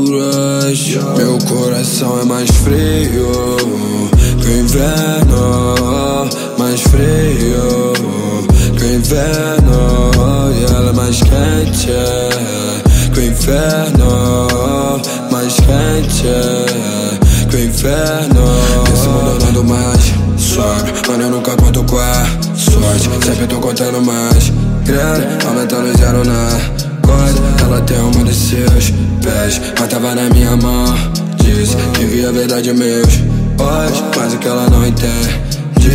rush. Meu coração é mais frio que o inverno, mais frio que o inverno. E ela é mais quente que o inferno, mais quente que o inferno. Esse mundo andando mais sobe, mano, eu nunca conto com a sorte. Sempre tô contando mais grana, aumentando zero na corda. Ela tem uma dos seus pés, mas tava na minha mão. Disse que via a verdade em meus olhos, mas o que ela não entende.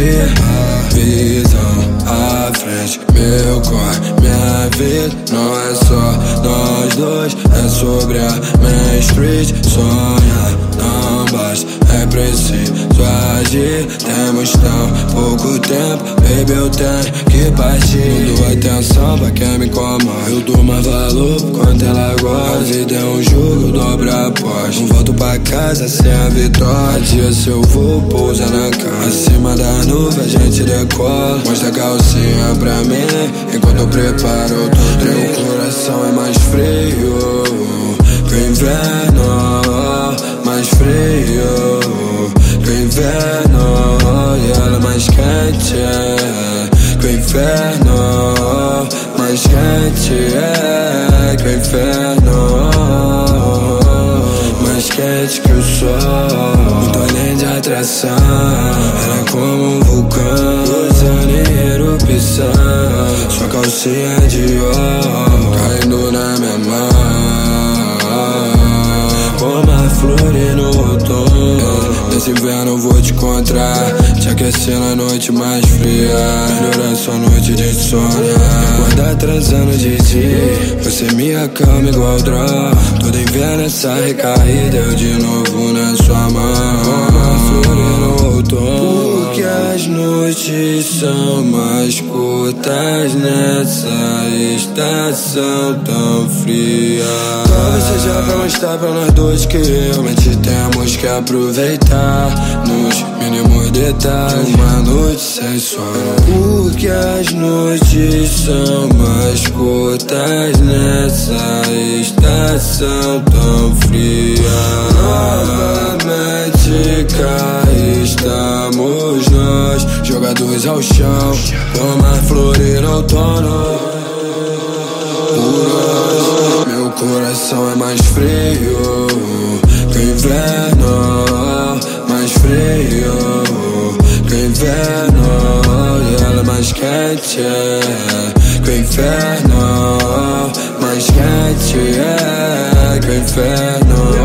Visão à frente, meu corre, minha vida. Não é só nós dois, é sobre a Main Street. Sonhar não basta, é preciso agir. Temos tão pouco tempo, baby, eu tenho que partir. Não dou atenção pra quem me incomoda, eu dou mais valor por quanto ela gosta. A vida é um jogo, eu dobro a aposta. Não volto pra casa sem a vitória. Dia se eu vou, pousa na cama. Acima da nuvem a gente decola. Mostra a calcinha pra mim enquanto eu preparo outro drink. Meu coração é mais frio que o inverno, mais frio que o inverno. E ela é mais quente que o inferno, mais quente que o inferno, mais quente que o sol. Muito além de atração, ela é como um vulcão, usando em erupção. Sua calcinha de ouro caindo na minha mão, como a flor no outono. Nesse inverno eu vou te encontrar, te aquecendo a noite mais fria, melhorando sua noite de insônia. Acordar transando de dia, você me acalma igual droga. Todo inverno essa recaída, eu de novo na sua mão, como a flor no outono. Porque as noites são mais curtas nessa estação tão fria. Talvez seja pra mostrar pra nós dois que realmente temos que aproveitar nos mínimos detalhes uma noite sem sono. Porque as noites são mais curtas nessa estação tão fria. Novamente cá estamos nós, jogados ao chão, como a flor no outono. Meu coração é mais frio que o inverno, mais frio que o inverno. E ela é mais quente que o inferno, mais quente que o inferno.